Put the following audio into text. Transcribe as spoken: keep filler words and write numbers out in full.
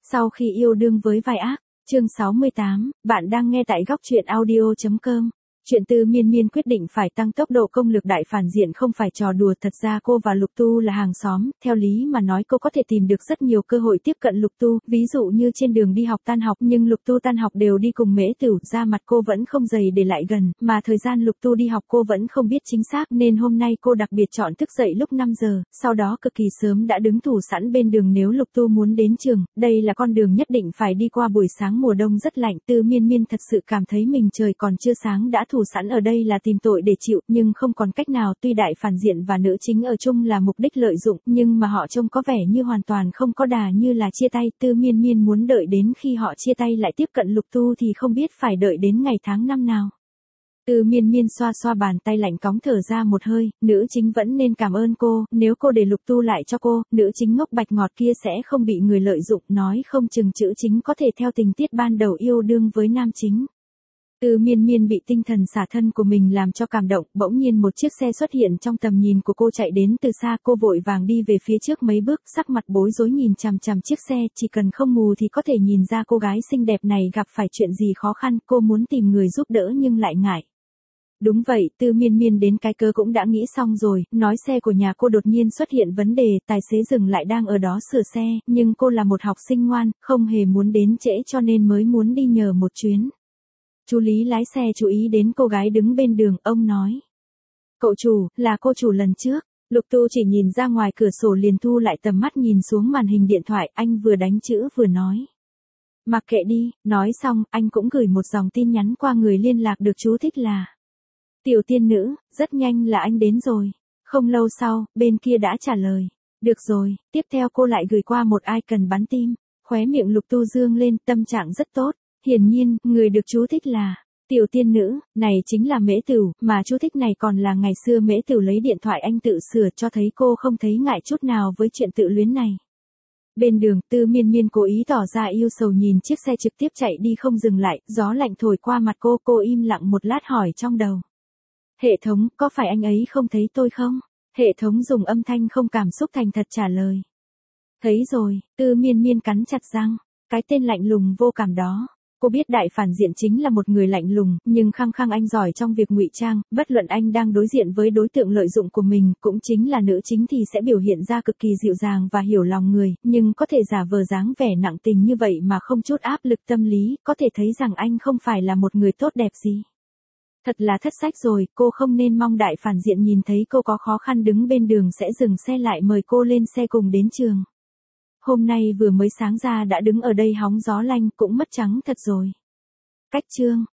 Sau khi yêu đương với vai ác, chương sáu mươi tám, bạn đang nghe tại góc truyện audio chấm com. Chuyện Tư Miên Miên quyết định phải tăng tốc độ công lực đại phản diện không phải trò đùa, thật ra cô và Lục Tu là hàng xóm, theo lý mà nói cô có thể tìm được rất nhiều cơ hội tiếp cận Lục Tu, ví dụ như trên đường đi học tan học, nhưng Lục Tu tan học đều đi cùng Mễ Tửu, ra mặt cô vẫn không dày để lại gần, mà thời gian Lục Tu đi học cô vẫn không biết chính xác nên hôm nay cô đặc biệt chọn thức dậy lúc năm giờ, sau đó cực kỳ sớm đã đứng thủ sẵn bên đường nếu Lục Tu muốn đến trường, đây là con đường nhất định phải đi qua buổi sáng mùa đông rất lạnh. Tư Miên Miên thật sự cảm thấy mình trời còn chưa sáng đã thủ sẵn ở đây là tìm tội để chịu, nhưng không còn cách nào, tuy đại phản diện và nữ chính ở chung là mục đích lợi dụng, nhưng mà họ trông có vẻ như hoàn toàn không có đà như là chia tay. Tư Miên Miên muốn đợi đến khi họ chia tay lại tiếp cận Lục Tu thì không biết phải đợi đến ngày tháng năm nào. Tư Miên Miên xoa xoa bàn tay lạnh cóng thở ra một hơi, nữ chính vẫn nên cảm ơn cô, nếu cô để Lục Tu lại cho cô, nữ chính ngốc bạch ngọt kia sẽ không bị người lợi dụng, nói không chừng chữ chính có thể theo tình tiết ban đầu yêu đương với nam chính. Tư Miên Miên bị tinh thần xả thân của mình làm cho cảm động, bỗng nhiên một chiếc xe xuất hiện trong tầm nhìn của cô chạy đến từ xa, cô vội vàng đi về phía trước mấy bước, sắc mặt bối rối nhìn chằm chằm chiếc xe, chỉ cần không mù thì có thể nhìn ra cô gái xinh đẹp này gặp phải chuyện gì khó khăn, cô muốn tìm người giúp đỡ nhưng lại ngại. Đúng vậy, Tư Miên Miên đến cái cớ cũng đã nghĩ xong rồi, nói xe của nhà cô đột nhiên xuất hiện vấn đề, tài xế dừng lại đang ở đó sửa xe, nhưng cô là một học sinh ngoan, không hề muốn đến trễ cho nên mới muốn đi nhờ một chuyến. Chú Lý lái xe chú ý đến cô gái đứng bên đường, ông nói. Cậu chủ, là cô chủ lần trước. Lục Tu chỉ nhìn ra ngoài cửa sổ liền thu lại tầm mắt nhìn xuống màn hình điện thoại, anh vừa đánh chữ vừa nói. Mặc kệ đi, nói xong, anh cũng gửi một dòng tin nhắn qua người liên lạc được chú thích là. Tiểu tiên nữ, rất nhanh là anh đến rồi. Không lâu sau, bên kia đã trả lời. Được rồi, tiếp theo cô lại gửi qua một icon bắn tim. Khóe miệng Lục Tu dương lên, tâm trạng rất tốt. Hiển nhiên, người được chú thích là tiểu tiên nữ, này chính là Mễ Tửu, mà chú thích này còn là ngày xưa Mễ Tửu lấy điện thoại anh tự sửa, cho thấy cô không thấy ngại chút nào với chuyện tự luyến này. Bên đường, Tư Miên Miên cố ý tỏ ra yêu sầu nhìn chiếc xe trực tiếp chạy đi không dừng lại, gió lạnh thổi qua mặt cô, cô im lặng một lát hỏi trong đầu. Hệ thống, có phải anh ấy không thấy tôi không? Hệ thống dùng âm thanh không cảm xúc thành thật trả lời. Thấy rồi, Tư Miên Miên cắn chặt răng, cái tên lạnh lùng vô cảm đó. Cô biết đại phản diện chính là một người lạnh lùng, nhưng khăng khăng anh giỏi trong việc ngụy trang, bất luận anh đang đối diện với đối tượng lợi dụng của mình, cũng chính là nữ chính thì sẽ biểu hiện ra cực kỳ dịu dàng và hiểu lòng người, nhưng có thể giả vờ dáng vẻ nặng tình như vậy mà không chút áp lực tâm lý, có thể thấy rằng anh không phải là một người tốt đẹp gì. Thật là thất sách rồi, cô không nên mong đại phản diện nhìn thấy cô có khó khăn đứng bên đường sẽ dừng xe lại mời cô lên xe cùng đến trường. Hôm nay vừa mới sáng ra đã đứng ở đây hóng gió lanh cũng mất trắng thật rồi. Cách chương